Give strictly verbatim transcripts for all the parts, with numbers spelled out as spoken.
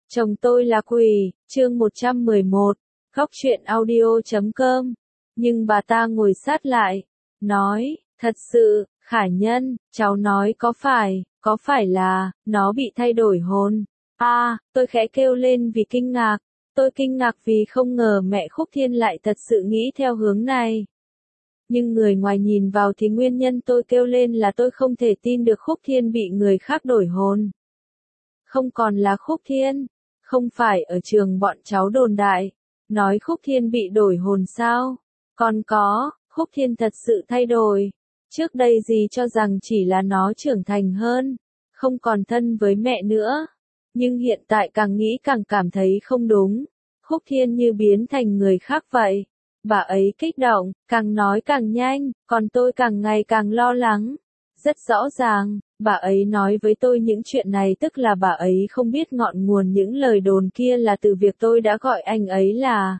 Chồng tôi là quỷ, chương một trăm mười một, góc truyện audio chấm com. Nhưng bà ta ngồi sát lại, nói, thật sự, Khả Nhân, cháu nói có phải, có phải là, nó bị thay đổi hồn? À, tôi khẽ kêu lên vì kinh ngạc. Tôi kinh ngạc vì không ngờ mẹ Khúc Thiên lại thật sự nghĩ theo hướng này. Nhưng người ngoài nhìn vào thì nguyên nhân tôi kêu lên là tôi không thể tin được Khúc Thiên bị người khác đổi hồn. Không còn là Khúc Thiên. Không phải ở trường bọn cháu đồn đại, nói Khúc Thiên bị đổi hồn sao? Còn có, Khúc Thiên thật sự thay đổi. Trước đây dì cho rằng chỉ là nó trưởng thành hơn, không còn thân với mẹ nữa. Nhưng hiện tại càng nghĩ càng cảm thấy không đúng. Khúc Thiên như biến thành người khác vậy. Bà ấy kích động, càng nói càng nhanh, còn tôi càng ngày càng lo lắng. Rất rõ ràng, bà ấy nói với tôi những chuyện này tức là bà ấy không biết ngọn nguồn những lời đồn kia là từ việc tôi đã gọi anh ấy là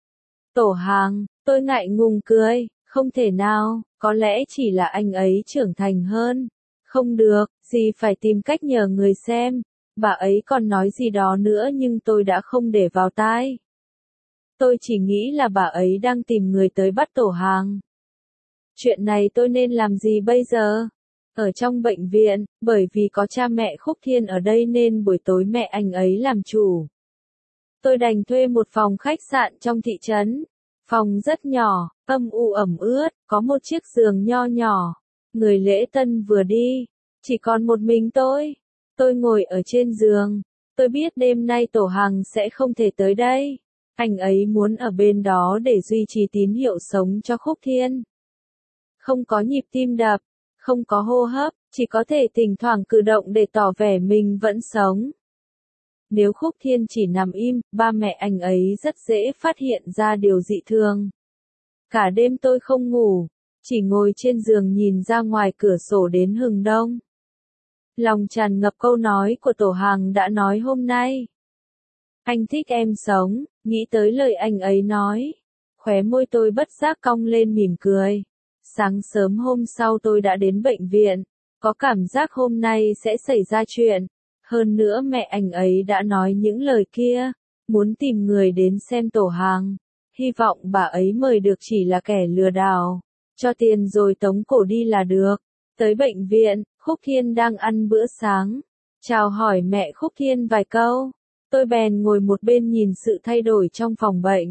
Tổ Hàng. Tôi ngại ngùng cười, không thể nào, có lẽ chỉ là anh ấy trưởng thành hơn. Không được, dì phải tìm cách nhờ người xem. Bà ấy còn nói gì đó nữa nhưng tôi đã không để vào tai. Tôi chỉ nghĩ là bà ấy đang tìm người tới bắt Tổ Hàng. Chuyện này tôi nên làm gì bây giờ? Ở trong bệnh viện, bởi vì có cha mẹ Khúc Thiên ở đây nên buổi tối mẹ anh ấy làm chủ. Tôi đành thuê một phòng khách sạn trong thị trấn. Phòng rất nhỏ, âm u ẩm ướt, có một chiếc giường nho nhỏ. Người lễ tân vừa đi, chỉ còn một mình tôi. Tôi ngồi ở trên giường. Tôi biết đêm nay Tổ Hàng sẽ không thể tới đây. Anh ấy muốn ở bên đó để duy trì tín hiệu sống cho Khúc Thiên. Không có nhịp tim đập, không có hô hấp, chỉ có thể thỉnh thoảng cử động để tỏ vẻ mình vẫn sống. Nếu Khúc Thiên chỉ nằm im, ba mẹ anh ấy rất dễ phát hiện ra điều dị thường. Cả đêm tôi không ngủ, chỉ ngồi trên giường nhìn ra ngoài cửa sổ đến hừng đông. Lòng tràn ngập câu nói của Tổ Hàng đã nói hôm nay. Anh thích em sống, nghĩ tới lời anh ấy nói. Khóe môi tôi bất giác cong lên mỉm cười. Sáng sớm hôm sau tôi đã đến bệnh viện, có cảm giác hôm nay sẽ xảy ra chuyện. Hơn nữa mẹ anh ấy đã nói những lời kia, muốn tìm người đến xem Tổ Hàng. Hy vọng bà ấy mời được chỉ là kẻ lừa đảo, cho tiền rồi tống cổ đi là được. Tới bệnh viện, Khúc Thiên đang ăn bữa sáng. Chào hỏi mẹ Khúc Thiên vài câu. Tôi bèn ngồi một bên nhìn sự thay đổi trong phòng bệnh.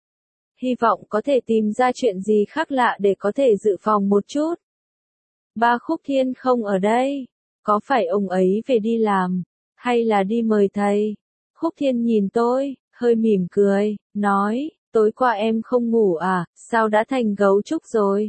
Hy vọng có thể tìm ra chuyện gì khác lạ để có thể dự phòng một chút. Ba Khúc Thiên không ở đây. Có phải ông ấy về đi làm, hay là đi mời thầy? Khúc Thiên nhìn tôi, hơi mỉm cười, nói, tối qua em không ngủ à, sao đã thành gấu trúc rồi?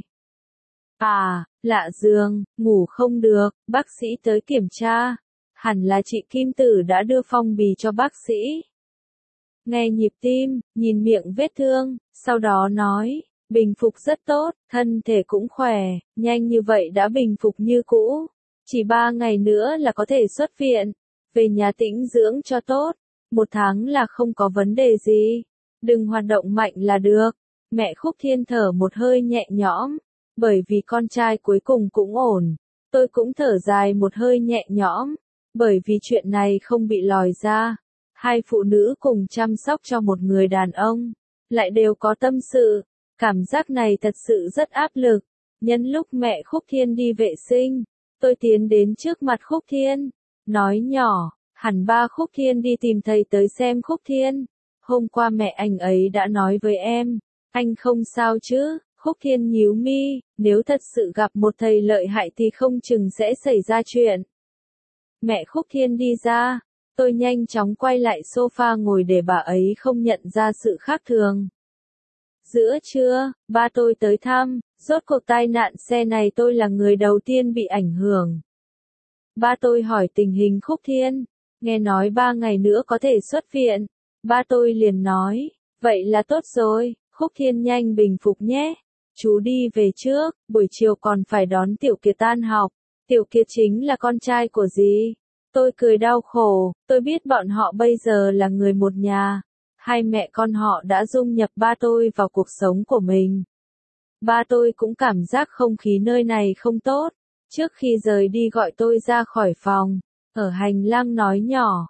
À, lạ giường, ngủ không được, bác sĩ tới kiểm tra. Hẳn là chị Kim Tử đã đưa phong bì cho bác sĩ. Nghe nhịp tim, nhìn miệng vết thương, sau đó nói, bình phục rất tốt, thân thể cũng khỏe, nhanh như vậy đã bình phục như cũ. Chỉ ba ngày nữa là có thể xuất viện, về nhà tĩnh dưỡng cho tốt, một tháng là không có vấn đề gì. Đừng hoạt động mạnh là được. Mẹ Khúc Thiên thở một hơi nhẹ nhõm, bởi vì con trai cuối cùng cũng ổn. Tôi cũng thở dài một hơi nhẹ nhõm, bởi vì chuyện này không bị lòi ra. Hai phụ nữ cùng chăm sóc cho một người đàn ông, lại đều có tâm sự. Cảm giác này thật sự rất áp lực. Nhân lúc mẹ Khúc Thiên đi vệ sinh, tôi tiến đến trước mặt Khúc Thiên, nói nhỏ, hẳn ba Khúc Thiên đi tìm thầy tới xem Khúc Thiên. Hôm qua mẹ anh ấy đã nói với em, anh không sao chứ? Khúc Thiên nhíu mi, nếu thật sự gặp một thầy lợi hại thì không chừng sẽ xảy ra chuyện. Mẹ Khúc Thiên đi ra, tôi nhanh chóng quay lại sofa ngồi để bà ấy không nhận ra sự khác thường. Giữa trưa, ba tôi tới thăm, rốt cuộc tai nạn xe này tôi là người đầu tiên bị ảnh hưởng. Ba tôi hỏi tình hình Khúc Thiên, nghe nói ba ngày nữa có thể xuất viện. Ba tôi liền nói, vậy là tốt rồi, Khúc Thiên nhanh bình phục nhé. Chú đi về trước, buổi chiều còn phải đón Tiểu Kiệt tan học. Tiểu Kiệt chính là con trai của dì. Tôi cười đau khổ, tôi biết bọn họ bây giờ là người một nhà. Hai mẹ con họ đã dung nhập ba tôi vào cuộc sống của mình. Ba tôi cũng cảm giác không khí nơi này không tốt. Trước khi rời đi gọi tôi ra khỏi phòng, ở hành lang nói nhỏ,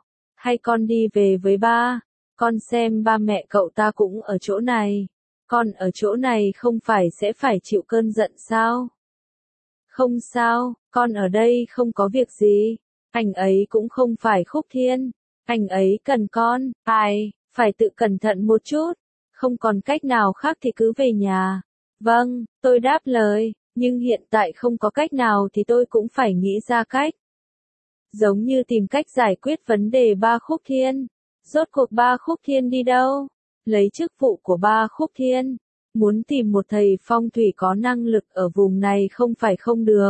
hay con đi về với ba, con xem ba mẹ cậu ta cũng ở chỗ này, con ở chỗ này không phải sẽ phải chịu cơn giận sao? Không sao, con ở đây không có việc gì, anh ấy cũng không phải Khúc Thiên, anh ấy cần con, ai, phải tự cẩn thận một chút, không còn cách nào khác thì cứ về nhà. Vâng, tôi đáp lời, nhưng hiện tại không có cách nào thì tôi cũng phải nghĩ ra cách. Giống như tìm cách giải quyết vấn đề ba Khúc Thiên. Rốt cuộc ba Khúc Thiên đi đâu? Lấy chức vụ của ba Khúc Thiên. Muốn tìm một thầy phong thủy có năng lực ở vùng này không phải không được.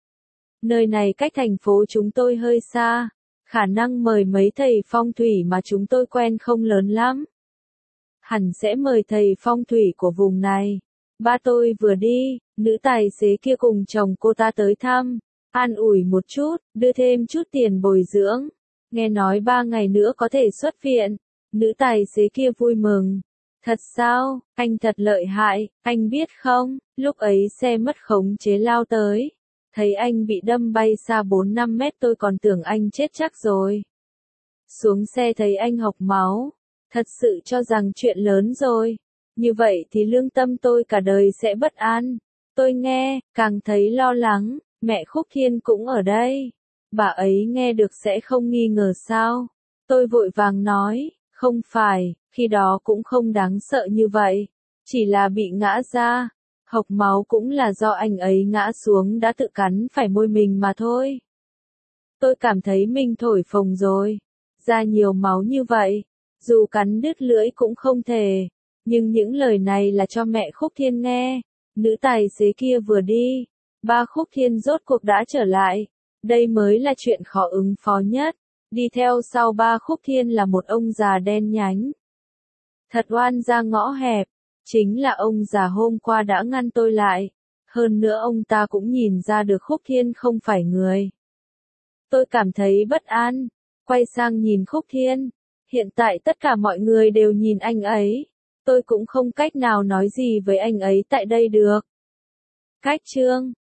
Nơi này cách thành phố chúng tôi hơi xa. Khả năng mời mấy thầy phong thủy mà chúng tôi quen không lớn lắm. Hẳn sẽ mời thầy phong thủy của vùng này. Ba tôi vừa đi, nữ tài xế kia cùng chồng cô ta tới thăm, an ủi một chút, đưa thêm chút tiền bồi dưỡng. Nghe nói ba ngày nữa có thể xuất viện. Nữ tài xế kia vui mừng. Thật sao, anh thật lợi hại, anh biết không, lúc ấy xe mất khống chế lao tới. Thấy anh bị đâm bay xa bốn năm mét tôi còn tưởng anh chết chắc rồi. Xuống xe thấy anh hộc máu. Thật sự cho rằng chuyện lớn rồi. Như vậy thì lương tâm tôi cả đời sẽ bất an. Tôi nghe, càng thấy lo lắng, mẹ Khúc Thiên cũng ở đây. Bà ấy nghe được sẽ không nghi ngờ sao. Tôi vội vàng nói, không phải, khi đó cũng không đáng sợ như vậy. Chỉ là bị ngã ra. Hộc máu cũng là do anh ấy ngã xuống đã tự cắn phải môi mình mà thôi. Tôi cảm thấy mình thổi phồng rồi. Ra nhiều máu như vậy. Dù cắn đứt lưỡi cũng không thể. Nhưng những lời này là cho mẹ Khúc Thiên nghe. Nữ tài xế kia vừa đi. Ba Khúc Thiên rốt cuộc đã trở lại. Đây mới là chuyện khó ứng phó nhất. Đi theo sau ba Khúc Thiên là một ông già đen nhánh. Thật oan ra ngõ hẹp. Chính là ông già hôm qua đã ngăn tôi lại. Hơn nữa ông ta cũng nhìn ra được Khúc Thiên không phải người. Tôi cảm thấy bất an. Quay sang nhìn Khúc Thiên. Hiện tại tất cả mọi người đều nhìn anh ấy. Tôi cũng không cách nào nói gì với anh ấy tại đây được. Cách chương